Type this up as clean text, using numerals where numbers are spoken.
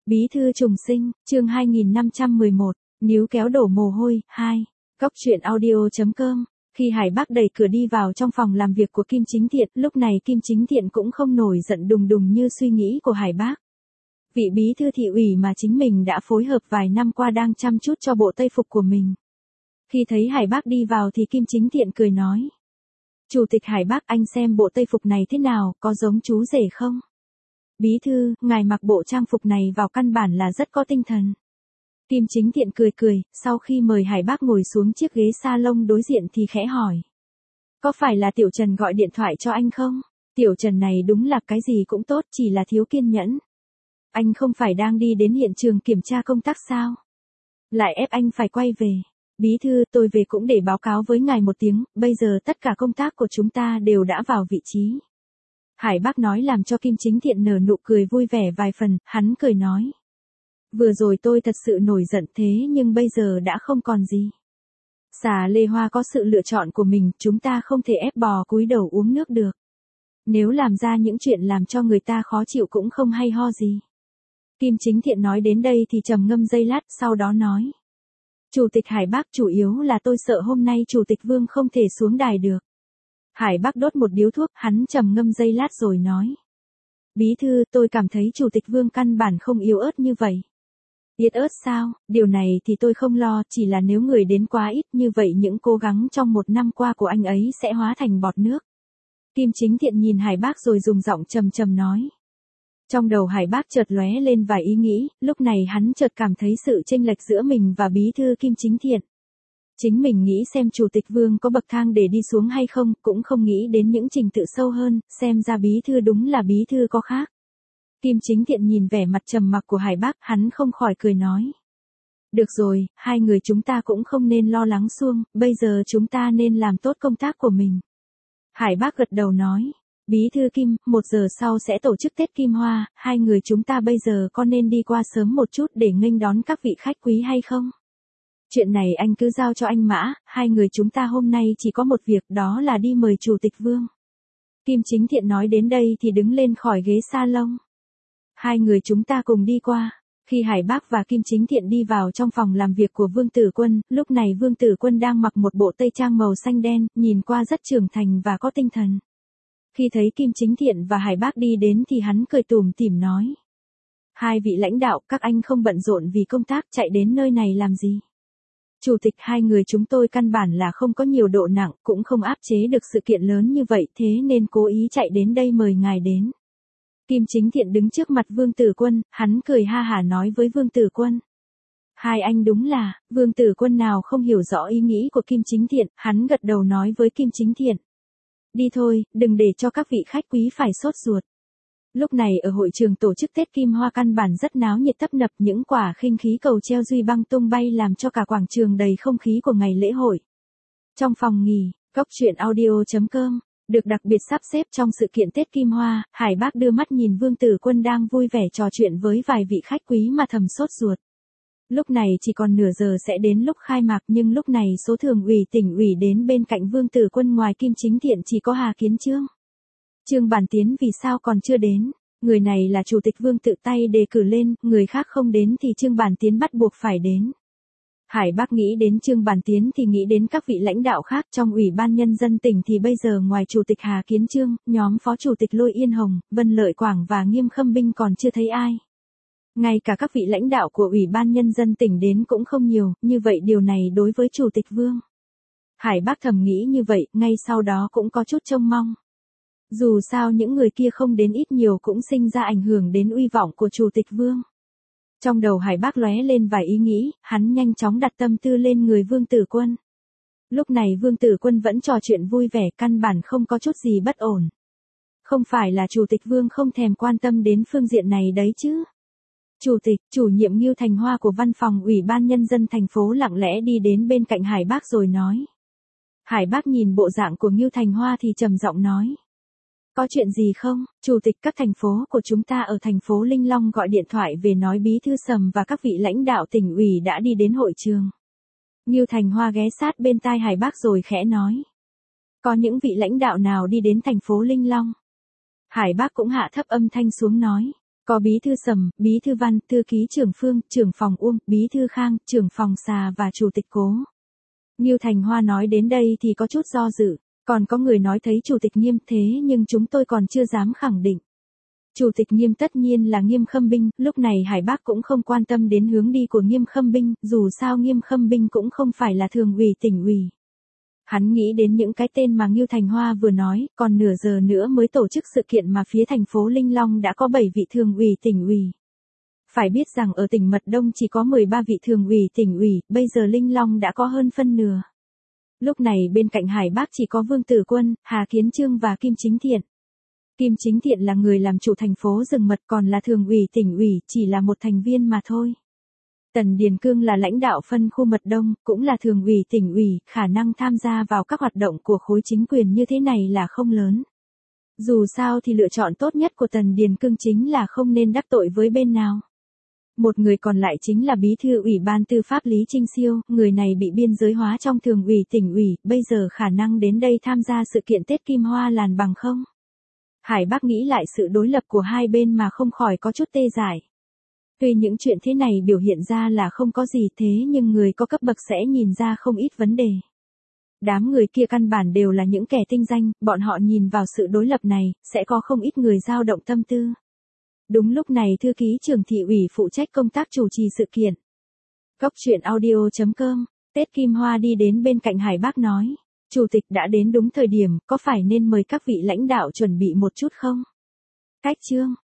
Bí thư trùng sinh, chương 2511, níu kéo đổ mồ hôi, 2. Góc truyện audio.com. Khi Hải Bác đẩy cửa đi vào trong phòng làm việc của Kim Chính Thiện, lúc này Kim Chính Thiện cũng không nổi giận đùng đùng như suy nghĩ của Hải Bác. Vị bí thư thị ủy mà chính mình đã phối hợp vài năm qua đang chăm chút cho bộ tây phục của mình. Khi thấy Hải Bác đi vào thì Kim Chính Thiện cười nói. Chủ tịch Hải Bác, anh xem bộ tây phục này thế nào, có giống chú rể không? Bí thư, ngài mặc bộ trang phục này vào căn bản là rất có tinh thần. Kim Chính Thiện cười cười, sau khi mời Hải Bác ngồi xuống chiếc ghế salon đối diện thì khẽ hỏi. Có phải là Tiểu Trần gọi điện thoại cho anh không? Tiểu Trần này đúng là cái gì cũng tốt, chỉ là thiếu kiên nhẫn. Anh không phải đang đi đến hiện trường kiểm tra công tác sao? Lại ép anh phải quay về. Bí thư, tôi về cũng để báo cáo với ngài một tiếng, bây giờ tất cả công tác của chúng ta đều đã vào vị trí. Hải Bác nói làm cho Kim Chính Thiện nở nụ cười vui vẻ vài phần, hắn cười nói. Vừa rồi tôi thật sự nổi giận thế nhưng bây giờ đã không còn gì. Xà Lê Hoa có sự lựa chọn của mình, chúng ta không thể ép bò cúi đầu uống nước được. Nếu làm ra những chuyện làm cho người ta khó chịu cũng không hay ho gì. Kim Chính Thiện nói đến đây thì trầm ngâm giây lát, sau đó nói. Chủ tịch Hải Bác, chủ yếu là tôi sợ hôm nay Chủ tịch Vương không thể xuống đài được. Hải Bác đốt một điếu thuốc, hắn trầm ngâm giây lát rồi nói. Bí thư, tôi cảm thấy Chủ tịch Vương căn bản không yếu ớt như vậy. Yếu ớt sao? Điều này thì tôi không lo, chỉ là nếu người đến quá ít như vậy những cố gắng trong một năm qua của anh ấy sẽ hóa thành bọt nước. Kim Chính Thiện nhìn Hải Bác rồi dùng giọng trầm trầm nói. Trong đầu Hải Bác chợt lóe lên vài ý nghĩ, lúc này hắn chợt cảm thấy sự chênh lệch giữa mình và bí thư Kim Chính Thiện. Chính mình nghĩ xem Chủ tịch Vương có bậc thang để đi xuống hay không, cũng không nghĩ đến những trình tự sâu hơn, xem ra bí thư đúng là bí thư có khác. Kim Chính Thiện nhìn vẻ mặt trầm mặc của Hải Bác, hắn không khỏi cười nói. Được rồi, hai người chúng ta cũng không nên lo lắng suông, bây giờ chúng ta nên làm tốt công tác của mình. Hải Bác gật đầu nói. Bí thư Kim, 1 giờ sau sẽ tổ chức Tết Kim Hoa, hai người chúng ta bây giờ có nên đi qua sớm một chút để nghênh đón các vị khách quý hay không? Chuyện này anh cứ giao cho anh Mã, hai người chúng ta hôm nay chỉ có một việc, đó là đi mời Chủ tịch Vương. Kim Chính Thiện nói đến đây thì đứng lên khỏi ghế salon. Hai người chúng ta cùng đi qua. Khi Hải Bác và Kim Chính Thiện đi vào trong phòng làm việc của Vương Tử Quân, lúc này Vương Tử Quân đang mặc một bộ tây trang màu xanh đen, nhìn qua rất trưởng thành và có tinh thần. Khi thấy Kim Chính Thiện và Hải Bác đi đến thì hắn cười tủm tỉm nói. Hai vị lãnh đạo, các anh không bận rộn vì công tác chạy đến nơi này làm gì? Chủ tịch, hai người chúng tôi căn bản là không có nhiều độ nặng, cũng không áp chế được sự kiện lớn như vậy, thế nên cố ý chạy đến đây mời ngài đến. Kim Chính Thiện đứng trước mặt Vương Tử Quân, hắn cười ha hả nói với Vương Tử Quân. Hai anh đúng là, Vương Tử Quân nào không hiểu rõ ý nghĩ của Kim Chính Thiện, hắn gật đầu nói với Kim Chính Thiện. Đi thôi, đừng để cho các vị khách quý phải sốt ruột. Lúc này ở hội trường tổ chức Tết Kim Hoa căn bản rất náo nhiệt tấp nập, những quả khinh khí cầu treo duy băng tung bay làm cho cả quảng trường đầy không khí của ngày lễ hội. Trong phòng nghỉ, góc truyện audio.com, được đặc biệt sắp xếp trong sự kiện Tết Kim Hoa, Hải Bác đưa mắt nhìn Vương Tử Quân đang vui vẻ trò chuyện với vài vị khách quý mà thầm sốt ruột. Lúc này chỉ còn nửa giờ sẽ đến lúc khai mạc, nhưng lúc này số thường ủy tỉnh ủy đến bên cạnh Vương Tử Quân ngoài Kim Chính Thiện chỉ có Hà Kiến Chương. Trương Bản Tiến vì sao còn chưa đến? Người này là Chủ tịch Vương tự tay đề cử lên, người khác không đến thì Trương Bản Tiến bắt buộc phải đến. Hải Bác nghĩ đến Trương Bản Tiến thì nghĩ đến các vị lãnh đạo khác trong Ủy ban Nhân dân tỉnh thì bây giờ ngoài Chủ tịch Hà Kiến Chương, nhóm Phó Chủ tịch Lôi Yên Hồng, Vân Lợi Quảng và Nghiêm Khâm Binh còn chưa thấy ai. Ngay cả các vị lãnh đạo của Ủy ban Nhân dân tỉnh đến cũng không nhiều, như vậy điều này đối với Chủ tịch Vương. Hải Bác thầm nghĩ như vậy, ngay sau đó cũng có chút trông mong. Dù sao những người kia không đến ít nhiều cũng sinh ra ảnh hưởng đến uy vọng của Chủ tịch Vương. Trong đầu Hải Bác lóe lên vài ý nghĩ, hắn nhanh chóng đặt tâm tư lên người Vương Tử Quân. Lúc này Vương Tử Quân vẫn trò chuyện vui vẻ, căn bản không có chút gì bất ổn. Không phải là Chủ tịch Vương không thèm quan tâm đến phương diện này đấy chứ. Chủ tịch, chủ nhiệm Ngưu Thành Hoa của văn phòng Ủy ban Nhân dân thành phố lặng lẽ đi đến bên cạnh Hải Bác rồi nói. Hải Bác nhìn bộ dạng của Ngưu Thành Hoa thì trầm giọng nói. Có chuyện gì không? Chủ tịch, các thành phố của chúng ta ở thành phố Linh Long gọi điện thoại về nói Bí thư Sầm và các vị lãnh đạo tỉnh ủy đã đi đến hội trường. Ngưu Thành Hoa ghé sát bên tai Hải Bác rồi khẽ nói. Có những vị lãnh đạo nào đi đến thành phố Linh Long? Hải Bác cũng hạ thấp âm thanh xuống nói. Có bí thư Sầm, bí thư Văn, thư ký trưởng Phương, trưởng phòng Uông, bí thư Khang, trưởng phòng Xà và chủ tịch Cố. Ngưu Thành Hoa nói đến đây thì có chút do dự, còn có người nói thấy chủ tịch Nghiêm thế nhưng chúng tôi còn chưa dám khẳng định. Chủ tịch Nghiêm tất nhiên là Nghiêm Khâm Binh, lúc này Hải Bắc cũng không quan tâm đến hướng đi của Nghiêm Khâm Binh, dù sao Nghiêm Khâm Binh cũng không phải là thường ủy tỉnh ủy. Hắn nghĩ đến những cái tên mà Ngưu Thành Hoa vừa nói, còn nửa giờ nữa mới tổ chức sự kiện mà phía thành phố Linh Long đã có 7 vị thường ủy tỉnh ủy. Phải biết rằng ở tỉnh Mật Đông chỉ có 13 vị thường ủy tỉnh ủy, bây giờ Linh Long đã có hơn phân nửa. Lúc này bên cạnh Hải Bắc chỉ có Vương Tử Quân, Hà Kiến Trương và Kim Chính Thiện. Kim Chính Thiện là người làm chủ thành phố Rừng Mật, còn là thường ủy tỉnh ủy, chỉ là một thành viên mà thôi. Tần Điền Cương là lãnh đạo phân khu Mật Đông, cũng là thường ủy tỉnh ủy, khả năng tham gia vào các hoạt động của khối chính quyền như thế này là không lớn. Dù sao thì lựa chọn tốt nhất của Tần Điền Cương chính là không nên đắc tội với bên nào. Một người còn lại chính là bí thư Ủy ban Tư pháp Lý Trinh Siêu, người này bị biên giới hóa trong thường ủy tỉnh ủy, bây giờ khả năng đến đây tham gia sự kiện Tết Kim Hoa làn bằng không? Hải Bắc nghĩ lại sự đối lập của hai bên mà không khỏi có chút tê dại. Tuy những chuyện thế này biểu hiện ra là không có gì thế nhưng người có cấp bậc sẽ nhìn ra không ít vấn đề. Đám người kia căn bản đều là những kẻ tinh danh, bọn họ nhìn vào sự đối lập này, sẽ có không ít người dao động tâm tư. Đúng lúc này thư ký trưởng thị ủy phụ trách công tác chủ trì sự kiện. Cốc truyện audio.com, Tết Kim Hoa đi đến bên cạnh Hải Bắc nói. Chủ tịch đã đến đúng thời điểm, có phải nên mời các vị lãnh đạo chuẩn bị một chút không? Cách chương.